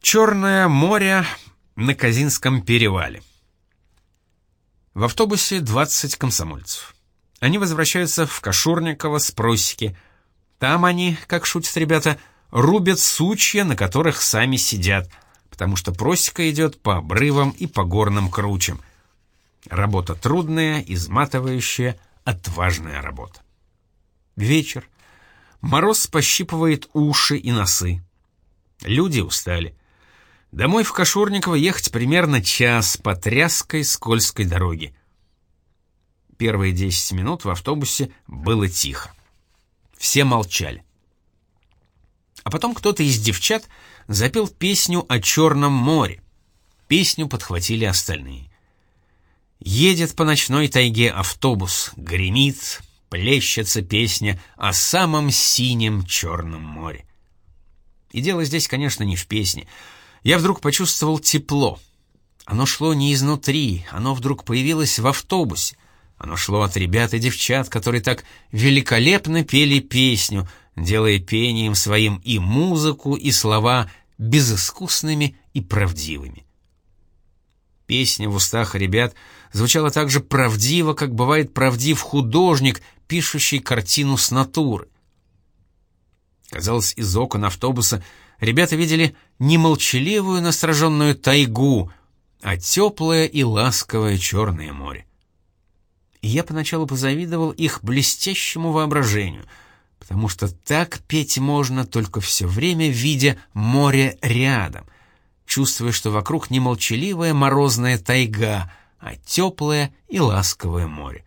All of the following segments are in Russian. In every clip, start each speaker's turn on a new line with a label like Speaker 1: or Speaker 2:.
Speaker 1: Черное море на Казинском перевале. В автобусе 20 комсомольцев. Они возвращаются в Кашурниково с просеки. Там они, как шутят ребята, рубят сучья, на которых сами сидят, потому что просека идет по обрывам и по горным кручам. Работа трудная, изматывающая, отважная работа. Вечер. Мороз пощипывает уши и носы. Люди устали. Домой в Кашурниково ехать примерно час по тряской скользкой дороге. Первые 10 минут в автобусе было тихо. Все молчали. А потом кто-то из девчат запел песню о Черном море. Песню подхватили остальные. Едет по ночной тайге автобус, гремит, плещется песня о самом синем Черном море. И дело здесь, конечно, не в песне. Я вдруг почувствовал тепло. Оно шло не изнутри, оно вдруг появилось в автобусе. Оно шло от ребят и девчат, которые так великолепно пели песню, делая пением своим и музыку, и слова безыскусными и правдивыми. Песня в устах ребят звучала так же правдиво, как бывает правдив художник, пишущий картину с натуры. Казалось, из окон автобуса ребята видели не молчаливую настороженную тайгу, а теплое и ласковое Черное море. И я поначалу позавидовал их блестящему воображению, потому что так петь можно, только все время видя море рядом, чувствуя, что вокруг не молчаливая морозная тайга, а теплое и ласковое море.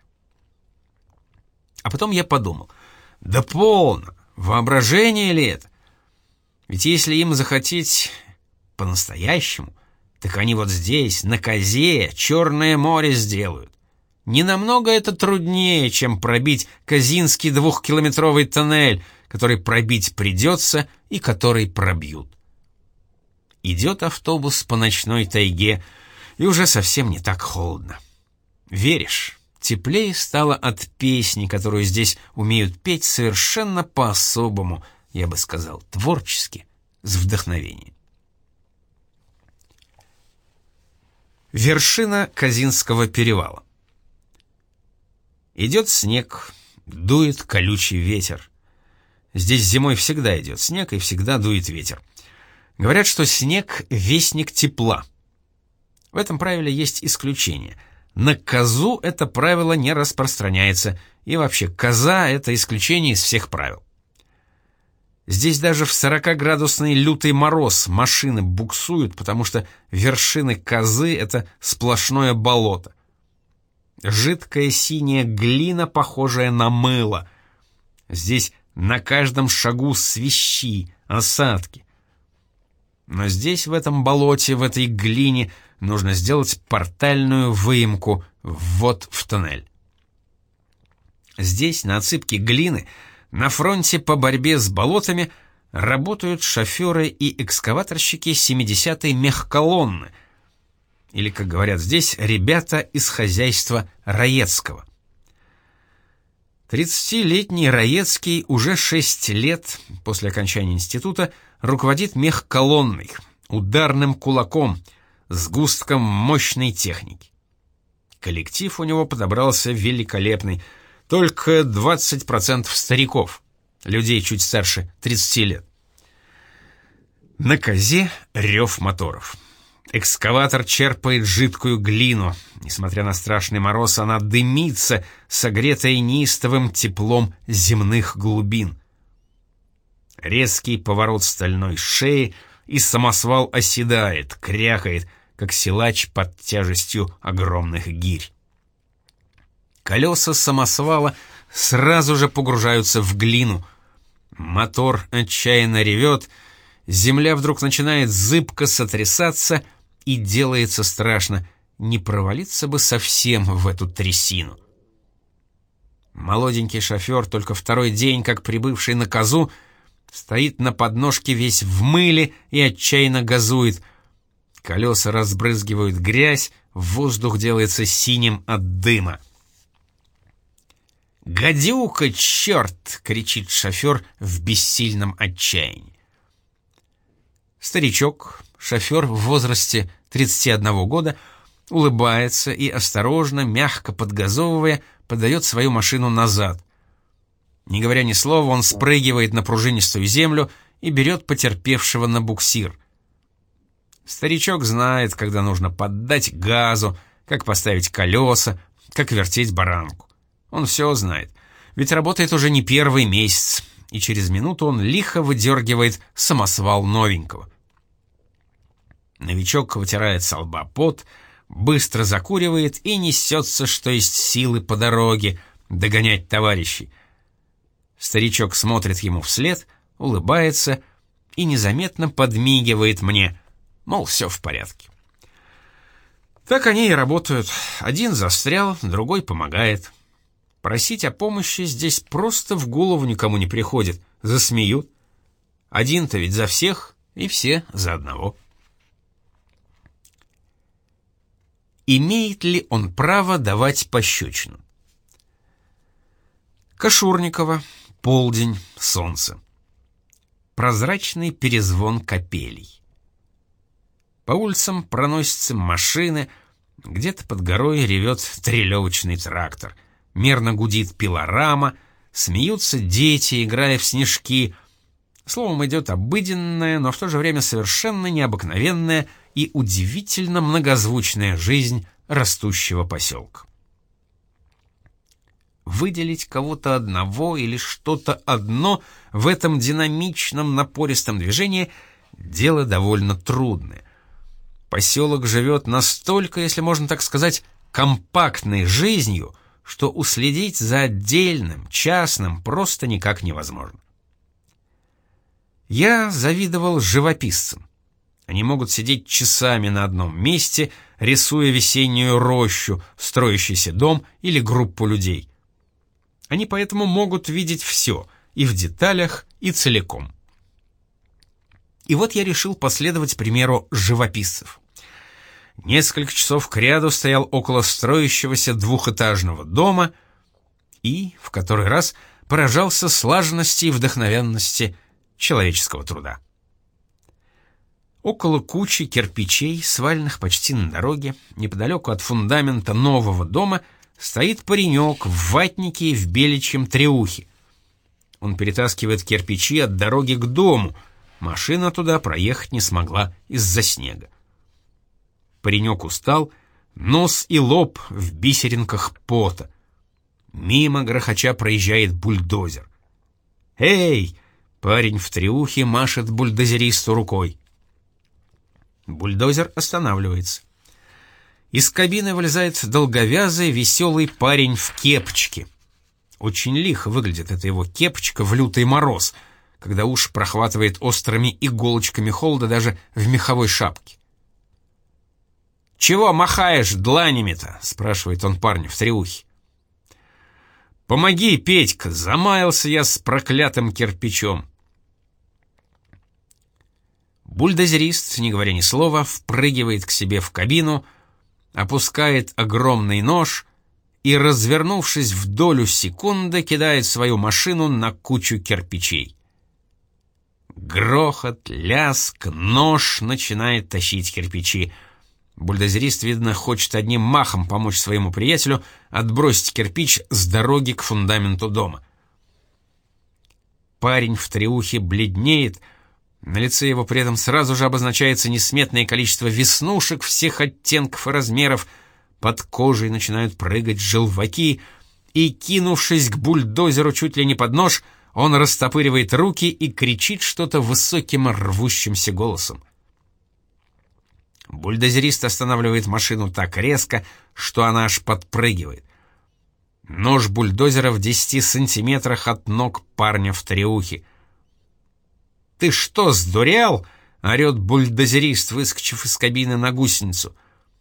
Speaker 1: А потом я подумал, да полно, воображение ли это? Ведь если им захотеть по-настоящему, так они вот здесь, на козе, Черное море сделают. Не намного это труднее, чем пробить Казинский 2-километровый тоннель, который пробить придется и который пробьют. Идет автобус по ночной тайге, и уже совсем не так холодно. Веришь, теплее стало от песни, которую здесь умеют петь совершенно по-особому, я бы сказал, творчески, с вдохновением. Вершина Казинского перевала. Идет снег, дует колючий ветер. Здесь зимой всегда идет снег и всегда дует ветер. Говорят, что снег — вестник тепла. В этом правиле есть исключение. На козу это правило не распространяется, и вообще коза — это исключение из всех правил. Здесь даже в 40-градусный лютый мороз машины буксуют, потому что вершины козы — это сплошное болото. Жидкая синяя глина, похожая на мыло. Здесь на каждом шагу свищи, осадки. Но здесь, в этом болоте, в этой глине, нужно сделать портальную выемку, ввод в тоннель. Здесь, на отсыпке глины, на фронте по борьбе с болотами работают шоферы и экскаваторщики 70-й мехколонны, или, как говорят здесь, ребята из хозяйства Раецкого. 30-летний Раецкий уже 6 лет после окончания института руководит мехколонной, ударным кулаком, сгустком мощной техники. Коллектив у него подобрался великолепный, только 20% стариков, людей чуть старше 30 лет. На козе рев моторов. Экскаватор черпает жидкую глину. Несмотря на страшный мороз, она дымится, согретая неистовым теплом земных глубин. Резкий поворот стальной шеи, и самосвал оседает, крякает, как силач под тяжестью огромных гирь. Колеса самосвала сразу же погружаются в глину. Мотор отчаянно ревет, земля вдруг начинает зыбко сотрясаться, и делается страшно, не провалиться бы совсем в эту трясину. Молоденький шофер, только второй день, как прибывший на козу, стоит на подножке весь в мыле и отчаянно газует. Колеса разбрызгивают грязь, воздух делается синим от дыма. «Гадюка, черт!» — кричит шофер в бессильном отчаянии. Старичок, шофер в возрасте 31 года, улыбается и осторожно, мягко подгазовывая, подает свою машину назад. Не говоря ни слова, он спрыгивает на пружинистую землю и берет потерпевшего на буксир. Старичок знает, когда нужно поддать газу, как поставить колеса, как вертеть баранку. Он все знает, ведь работает уже не первый месяц, и через минуту он лихо выдергивает самосвал новенького. Новичок вытирает со лба пот, быстро закуривает и несется, что есть силы, по дороге, догонять товарищей. Старичок смотрит ему вслед, улыбается и незаметно подмигивает мне, мол, все в порядке. Так они и работают. Один застрял, другой помогает. Просить о помощи здесь просто в голову никому не приходит, засмеют. Один-то ведь за всех, и все за одного. Имеет ли он право давать пощечину? Кашурниково, полдень, солнце. Прозрачный перезвон капелей. По улицам проносятся машины, где-то под горой ревет трелевочный трактор, мерно гудит пилорама, смеются дети, играя в снежки. Словом, идет обыденная, но в то же время совершенно необыкновенная и удивительно многозвучная жизнь растущего поселка. Выделить кого-то одного или что-то одно в этом динамичном напористом движении – дело довольно трудное. Поселок живет настолько, если можно так сказать, компактной жизнью, что уследить за отдельным, частным просто никак невозможно. Я завидовал живописцам. Они могут сидеть часами на одном месте, рисуя весеннюю рощу, строящийся дом или группу людей. Они поэтому могут видеть все, и в деталях, и целиком. И вот я решил последовать примеру живописцев. Несколько часов кряду стоял около строящегося двухэтажного дома и, в который раз, поражался слаженности и вдохновенности человеческого труда. Около кучи кирпичей, сваленных почти на дороге, неподалеку от фундамента нового дома, стоит паренек в ватнике и в беличьем треухе. Он перетаскивает кирпичи от дороги к дому. Машина туда проехать не смогла из-за снега. Паренек устал, нос и лоб в бисеринках пота. Мимо грохоча проезжает бульдозер. «Эй!» — парень в треухе машет бульдозеристу рукой. Бульдозер останавливается. Из кабины вылезает долговязый, веселый парень в кепочке. Очень лихо выглядит эта его кепочка в лютый мороз, когда уши прохватывает острыми иголочками холода даже в меховой шапке. «Чего махаешь дланями-то?» — спрашивает он парня в треухе. «Помоги, Петька, замаялся я с проклятым кирпичом». Бульдозерист, не говоря ни слова, впрыгивает к себе в кабину, опускает огромный нож и, развернувшись в долю секунды, кидает свою машину на кучу кирпичей. Грохот, ляск, нож начинает тащить кирпичи. Бульдозерист, видно, хочет одним махом помочь своему приятелю отбросить кирпич с дороги к фундаменту дома. Парень в треухе бледнеет, на лице его при этом сразу же обозначается несметное количество веснушек всех оттенков и размеров, под кожей начинают прыгать желваки, и, кинувшись к бульдозеру чуть ли не под нож, он растопыривает руки и кричит что-то высоким рвущимся голосом. Бульдозерист останавливает машину так резко, что она аж подпрыгивает. Нож бульдозера в 10 сантиметрах от ног парня в треухе. «Ты что, сдурел?» — орет бульдозерист, выскочив из кабины на гусеницу.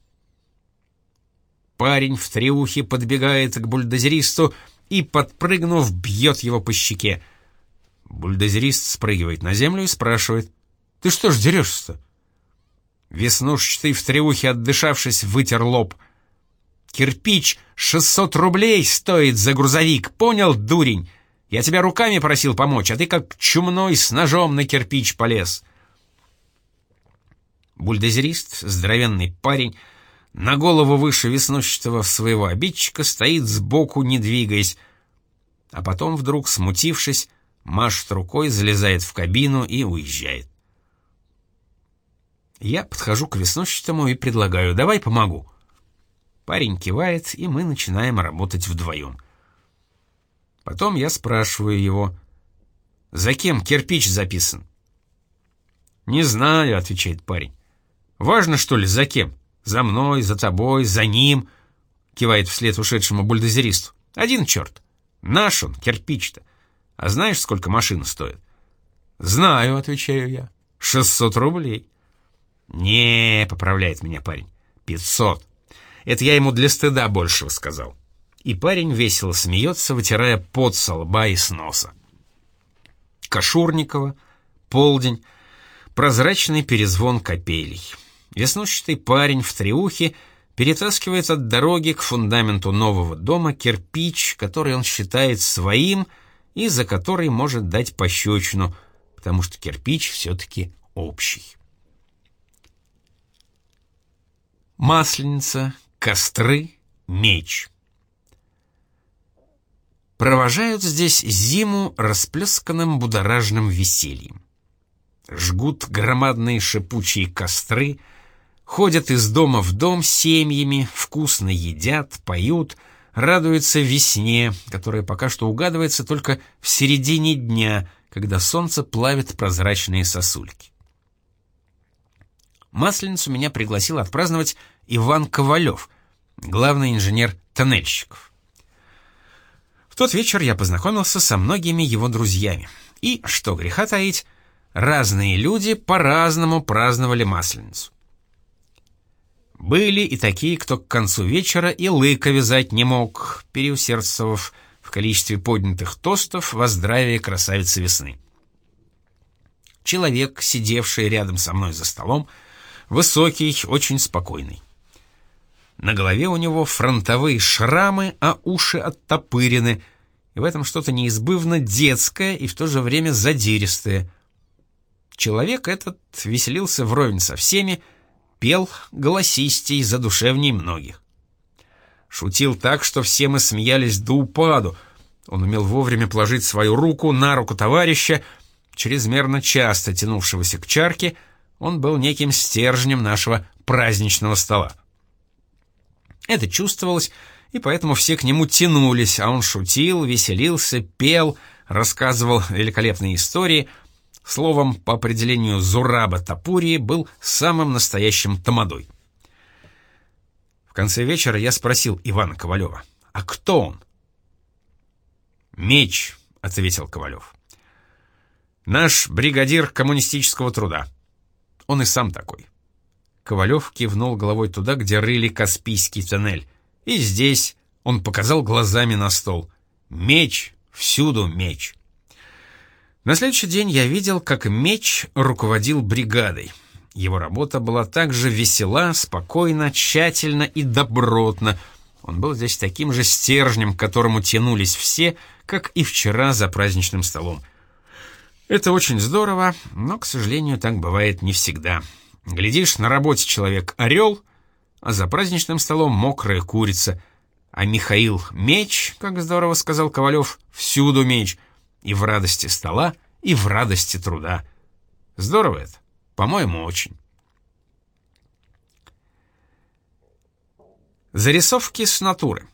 Speaker 1: Парень в треухе подбегает к бульдозеристу и, подпрыгнув, бьет его по щеке. Бульдозерист спрыгивает на землю и спрашивает: «Ты что ж дерешься-то?» Веснушчатый в треухе, отдышавшись, вытер лоб. «Кирпич 600 рублей стоит за грузовик, понял, дурень? Я тебя руками просил помочь, а ты как чумной с ножом на кирпич полез». Бульдозерист, здоровенный парень, на голову выше веснущатого своего обидчика, стоит сбоку, не двигаясь, а потом вдруг, смутившись, машет рукой, залезает в кабину и уезжает. Я подхожу к веснущатому и предлагаю: «Давай помогу». Парень кивает, и мы начинаем работать вдвоем. Потом я спрашиваю его: «За кем кирпич записан?» «Не знаю», — отвечает парень. «Важно, что ли, за кем? За мной, за тобой, за ним?» — кивает вслед ушедшему бульдозеристу. «Один черт. Наш он, кирпич-то. А знаешь, сколько машина стоит?» «Знаю», — отвечаю я. 600 рублей. «Не», — поправляет меня парень. 500. Это я ему для стыда большего сказал. И парень весело смеется, вытирая пот со лба и с носа. Кашурникова, полдень, прозрачный перезвон капелей. Веснущатый парень в треухе перетаскивает от дороги к фундаменту нового дома кирпич, который он считает своим и за который может дать пощечину, потому что кирпич все-таки общий. Масленица, костры, меч. Провожают здесь зиму расплесканным будоражным весельем. Жгут громадные шипучие костры, ходят из дома в дом семьями, вкусно едят, поют, радуются весне, которая пока что угадывается только в середине дня, когда солнце плавит прозрачные сосульки. Масленицу меня пригласил отпраздновать Иван Ковалев, главный инженер тоннельщиков. В тот вечер я познакомился со многими его друзьями, и, что греха таить, разные люди по-разному праздновали Масленицу. Были и такие, кто к концу вечера и лыка вязать не мог, переусердствовав в количестве поднятых тостов во здравие красавицы весны. Человек, сидевший рядом со мной за столом, высокий, очень спокойный. На голове у него фронтовые шрамы, а уши оттопырены, и в этом что-то неизбывно детское и в то же время задиристое. Человек этот веселился вровень со всеми, пел голосистей, задушевней многих. Шутил так, что все мы смеялись до упаду. Он умел вовремя положить свою руку на руку товарища, чрезмерно часто тянувшегося к чарке. Он был неким стержнем нашего праздничного стола. Это чувствовалось, и поэтому все к нему тянулись, а он шутил, веселился, пел, рассказывал великолепные истории. Словом, по определению Зураба Тапурии, был самым настоящим тамадой. В конце вечера я спросил Ивана Ковалева: «А кто он?» «Меч», — ответил Ковалев. «Наш бригадир коммунистического труда. Он и сам такой». Ковалев кивнул головой туда, где рыли Каспийский тоннель. «И здесь», — он показал глазами на стол, — «меч, всюду меч». На следующий день я видел, как Меч руководил бригадой. Его работа была также весела, спокойна, тщательна и добротна. Он был здесь таким же стержнем, к которому тянулись все, как и вчера за праздничным столом. Это очень здорово, но, к сожалению, так бывает не всегда. Глядишь, на работе человек орел, а за праздничным столом мокрая курица. А Михаил Меч, как здорово сказал Ковалев, всюду меч. И в радости стола, и в радости труда. Здорово это? По-моему, очень. Зарисовки с натуры.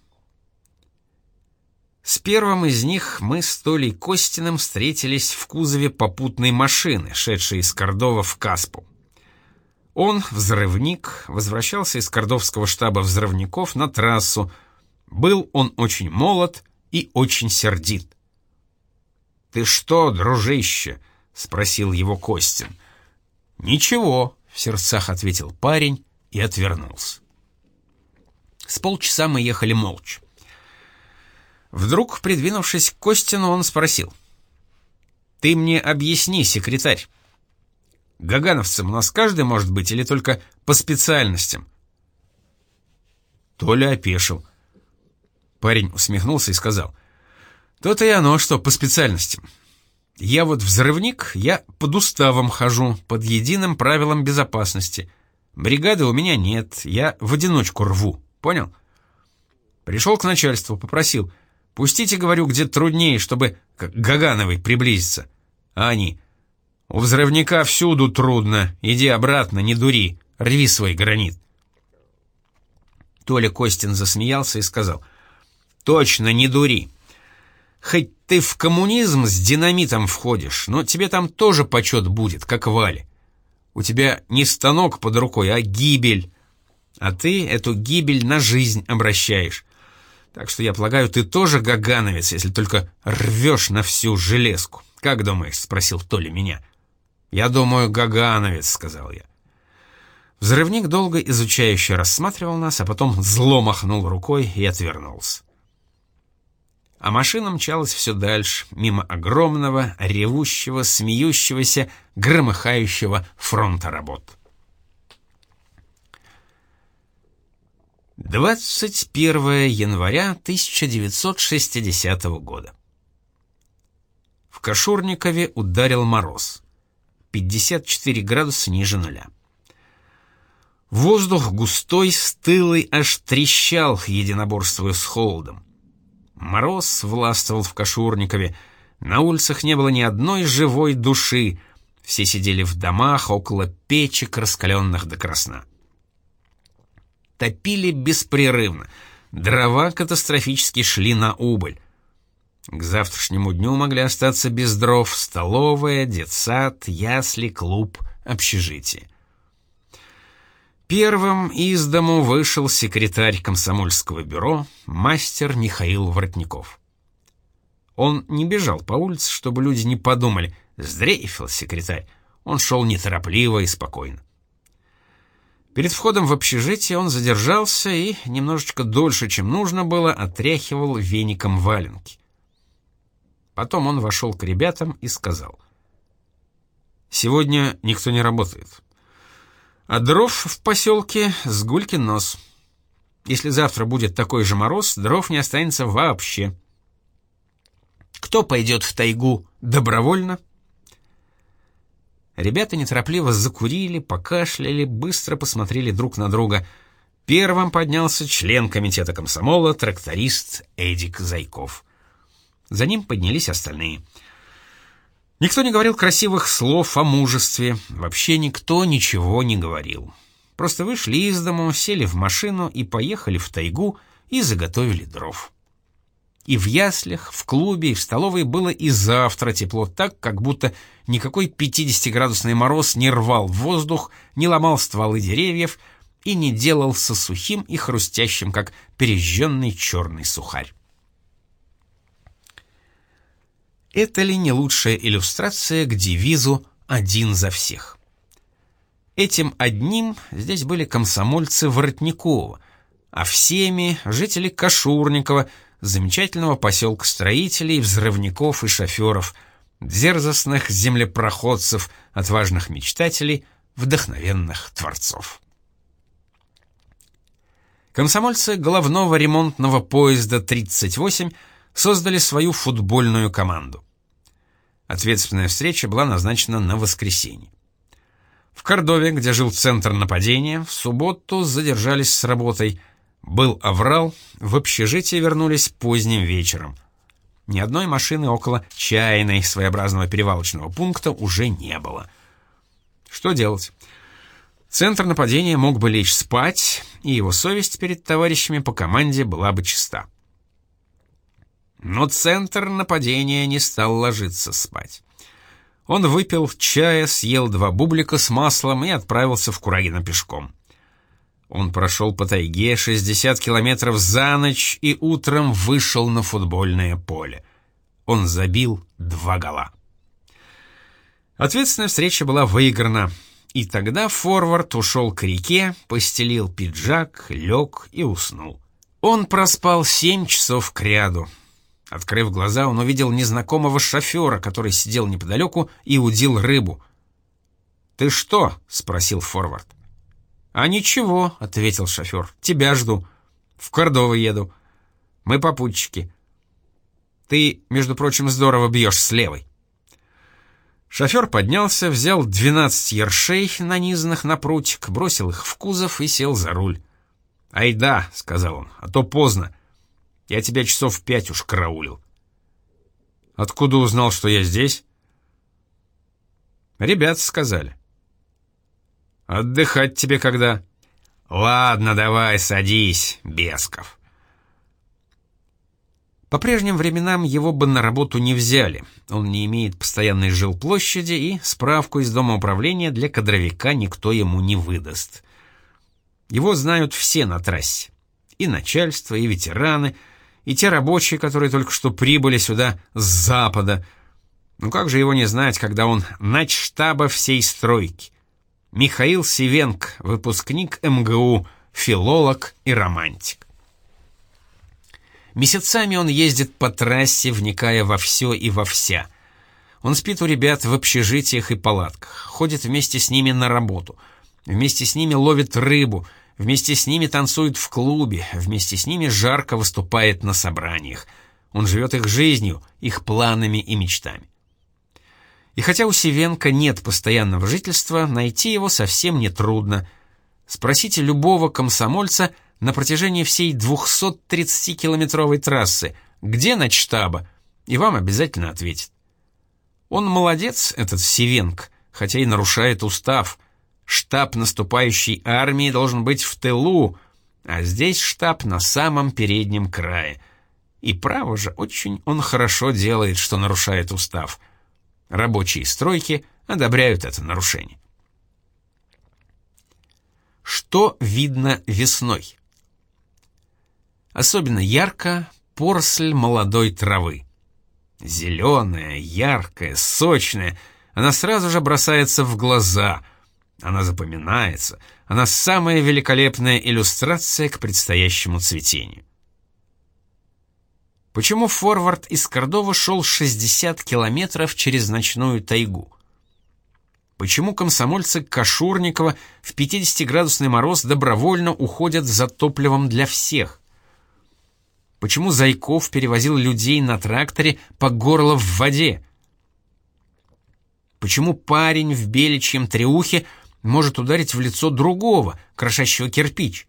Speaker 1: С первым из них мы с Толей Костиным встретились в кузове попутной машины, шедшей из Кордова в Каспу. Он, взрывник, возвращался из кордовского штаба взрывников на трассу. Был он очень молод и очень сердит. «Ты что, дружище?» — спросил его Костин. «Ничего», — в сердцах ответил парень и отвернулся. С полчаса мы ехали молча. Вдруг, придвинувшись к Костину, он спросил: «Ты мне объясни, секретарь, гагановцем у нас каждый может быть или только по специальностям?» Толя опешил. Парень усмехнулся и сказал: «То-то и оно, что по специальностям. Я вот взрывник, я под уставом хожу, под единым правилом безопасности. Бригады у меня нет, я в одиночку рву, понял? Пришел к начальству, попросил: пустите, говорю, где труднее, чтобы к Гагановой приблизиться. А они: у взрывника всюду трудно, иди обратно, не дури, рви свой гранит. Толя Костин засмеялся и сказал: точно, не дури. Хоть ты в коммунизм с динамитом входишь, но тебе там тоже почет будет, как Вале. У тебя не станок под рукой, а гибель. А ты эту гибель на жизнь обращаешь. Так что я полагаю, ты тоже гагановец, если только рвешь на всю железку. Как думаешь?» — спросил Толя меня. «Я думаю, гагановец», — сказал я. Взрывник долго изучающе рассматривал нас, а потом зло махнул рукой и отвернулся. А машина мчалась все дальше, мимо огромного, ревущего, смеющегося, громыхающего фронта работ. 21 января 1960 года. В Кашурникове ударил мороз. 54 градуса ниже нуля. Воздух густой, стылый, аж трещал, единоборствуя с холодом. Мороз властвовал в Кашурникове. На улицах не было ни одной живой души. Все сидели в домах около печек, раскаленных до красна. Топили беспрерывно. Дрова катастрофически шли на убыль. К завтрашнему дню могли остаться без дров столовая, детсад, ясли, клуб, общежитие. Первым из дому вышел секретарь комсомольского бюро, мастер Михаил Воротников. Он не бежал по улице, чтобы люди не подумали: сдрейфил секретарь. Он шел неторопливо и спокойно. Перед входом в общежитие он задержался и, немножечко дольше, чем нужно было, отряхивал веником валенки. Потом он вошел к ребятам и сказал: «Сегодня никто не работает. А дров в поселке с гулькин нос. Если завтра будет такой же мороз, дров не останется вообще. Кто пойдет в тайгу добровольно?» Ребята неторопливо закурили, покашляли, быстро посмотрели друг на друга. Первым поднялся член комитета комсомола, тракторист Эдик Зайков. За ним поднялись остальные. Никто не говорил красивых слов о мужестве, вообще никто ничего не говорил. Просто вышли из дому, сели в машину и поехали в тайгу и заготовили дров. И в яслях, в клубе и в столовой было и завтра тепло, так, как будто никакой 50-градусный мороз не рвал воздух, не ломал стволы деревьев и не делался сухим и хрустящим, как пережженный черный сухарь. Это ли не лучшая иллюстрация к девизу «Один за всех»? Этим одним здесь были комсомольцы Воротникова, а всеми — жители Кашурникова, замечательного поселка строителей, взрывников и шоферов, дерзостных землепроходцев, отважных мечтателей, вдохновенных творцов. Комсомольцы головного ремонтного поезда 38 создали свою футбольную команду. Ответственная встреча была назначена на воскресенье. В Кордове, где жил центр нападения, в субботу задержались с работой. Был аврал, в общежитие вернулись поздним вечером. Ни одной машины около чайной, своеобразного перевалочного пункта, уже не было. Что делать? Центр нападения мог бы лечь спать, и его совесть перед товарищами по команде была бы чиста. Но центр нападения не стал ложиться спать. Он выпил чая, съел 2 бублика с маслом и отправился в Курагино пешком. Он прошел по тайге 60 километров за ночь и утром вышел на футбольное поле. Он забил 2 гола. Ответственная встреча была выиграна, и тогда форвард ушел к реке, постелил пиджак, лег и уснул. Он проспал 7 часов кряду. Открыв глаза, он увидел незнакомого шофера, который сидел неподалеку и удил рыбу. «Ты что?» — спросил форвард. «А ничего», — ответил шофер, — «тебя жду. В Кордову еду. Мы попутчики. Ты, между прочим, здорово бьешь с левой». Шофер поднялся, взял 12 ершей, нанизанных на прутик, бросил их в кузов и сел за руль. «Айда», — сказал он, — «а то поздно. Я тебя часов 5 уж караулил». «Откуда узнал, что я здесь?» «Ребята сказали». «Отдыхать тебе когда?» «Ладно, давай, садись, Бесков». По прежним временам его бы на работу не взяли. Он не имеет постоянной жилплощади, и справку из дома управления для кадровика никто ему не выдаст. Его знают все на трассе. И начальство, и ветераны, и те рабочие, которые только что прибыли сюда с запада. Ну как же его не знать, когда он начштаба всей стройки? Михаил Сивенко, выпускник МГУ, филолог и романтик. Месяцами он ездит по трассе, вникая во все и во вся. Он спит у ребят в общежитиях и палатках, ходит вместе с ними на работу, вместе с ними ловит рыбу, вместе с ними танцует в клубе, вместе с ними жарко выступает на собраниях. Он живет их жизнью, их планами и мечтами. И хотя у Сивенко нет постоянного жительства, найти его совсем нетрудно. Спросите любого комсомольца на протяжении всей 230-километровой трассы, где начштаба, и вам обязательно ответит. Он молодец, этот Сивенко, хотя и нарушает устав. Штаб наступающей армии должен быть в тылу, а здесь штаб на самом переднем крае. И право же, очень он хорошо делает, что нарушает устав. Рабочие стройки одобряют это нарушение. Что видно весной? Особенно ярко поросль молодой травы. Зеленая, яркая, сочная, она сразу же бросается в глаза, она запоминается, она самая великолепная иллюстрация к предстоящему цветению. Почему форвард из Кордовы шел 60 километров через ночную тайгу? Почему комсомольцы Кашурникова в 50-градусный мороз добровольно уходят за топливом для всех? Почему Зайков перевозил людей на тракторе по горло в воде? Почему парень в беличьем треухе может ударить в лицо другого, крошащего кирпич?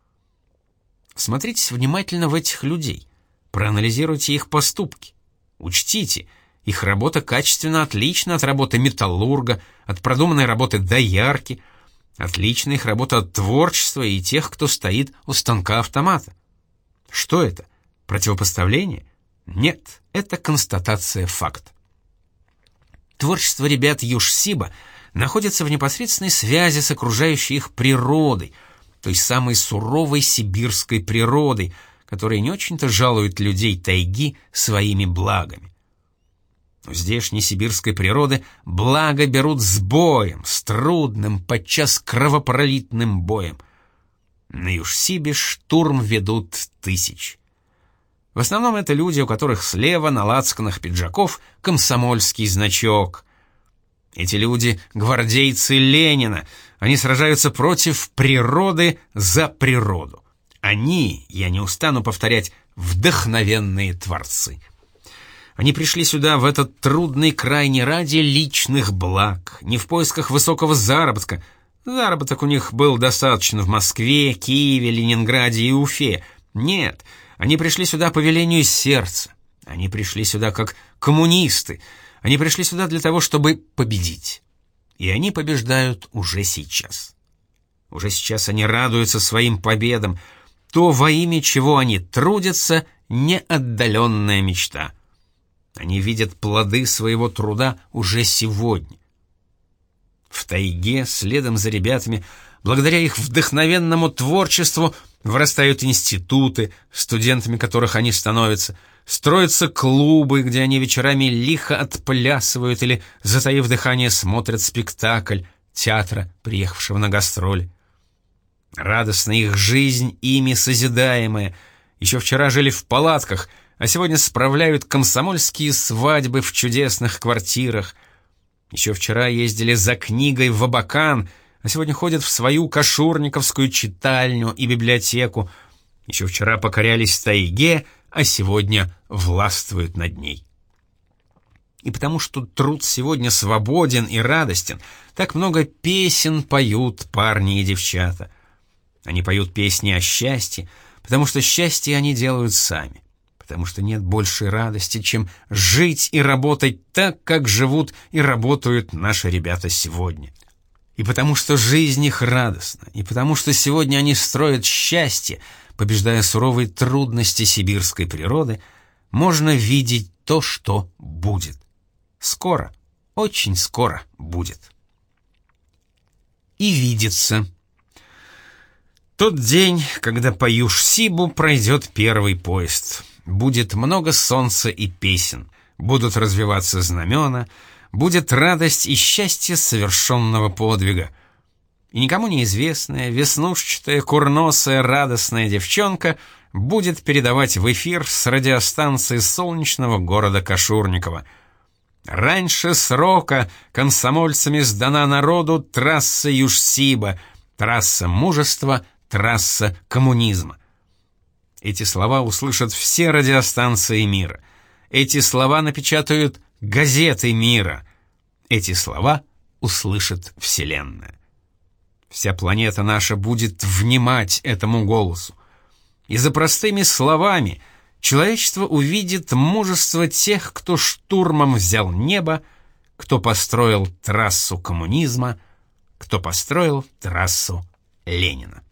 Speaker 1: Смотритесь внимательно в этих людей, проанализируйте их поступки, учтите, их работа качественно отлична от работы металлурга, от продуманной работы доярки, отлична их работа от творчества и тех, кто стоит у станка автомата. Что это? Противопоставление? Нет, это констатация факта. Творчество ребят Южсиба находится в непосредственной связи с окружающей их природой, той самой суровой сибирской природой, которая не очень-то жалует людей тайги своими благами. У здешней сибирской природы блага берут с боем, с трудным, подчас кровопролитным боем. На Южсибе штурм ведут тысячи. В основном это люди, у которых слева на лацканах пиджаков комсомольский значок. Эти люди — гвардейцы Ленина. Они сражаются против природы за природу. Они, я не устану повторять, вдохновенные творцы. Они пришли сюда, в этот трудный край, не ради личных благ, не в поисках высокого заработка. Заработок у них был достаточно в Москве, Киеве, Ленинграде и Уфе. Нет, они пришли сюда по велению сердца. Они пришли сюда как коммунисты. Они пришли сюда для того, чтобы победить. И они побеждают уже сейчас. Уже сейчас они радуются своим победам. То, во имя чего они трудятся, неотдаленная мечта. Они видят плоды своего труда уже сегодня. В тайге, следом за ребятами, благодаря их вдохновенному творчеству, вырастают институты, студентами которых они становятся, строятся клубы, где они вечерами лихо отплясывают или, затаив дыхание, смотрят спектакль театра, приехавшего на гастроли. Радостна их жизнь, ими созидаемая. Еще вчера жили в палатках, а сегодня справляют комсомольские свадьбы в чудесных квартирах. Еще вчера ездили за книгой в Абакан, а сегодня ходят в свою кашурниковскую читальню и библиотеку. Еще вчера покорялись тайге, а сегодня властвуют над ней. И потому что труд сегодня свободен и радостен, так много песен поют парни и девчата. Они поют песни о счастье, потому что счастье они делают сами, потому что нет большей радости, чем жить и работать так, как живут и работают наши ребята сегодня. И потому что жизнь их радостна, и потому что сегодня они строят счастье, побеждая суровые трудности сибирской природы, можно видеть то, что будет. Скоро, очень скоро будет. И видится. Тот день, когда по Юж-Сибу пройдет первый поезд. Будет много солнца и песен, будут развиваться знамена, будет радость и счастье совершенного подвига. И никому неизвестная, веснушчатая, курносая, радостная девчонка будет передавать в эфир с радиостанции солнечного города Кашурниково: раньше срока комсомольцами сдана народу трасса Юж-Сиба, трасса мужества, трасса коммунизма. Эти слова услышат все радиостанции мира. Эти слова напечатают газеты мира. Эти слова услышит Вселенная. Вся планета наша будет внимать этому голосу. И за простыми словами человечество увидит мужество тех, кто штурмом взял небо, кто построил трассу коммунизма, кто построил трассу Ленина.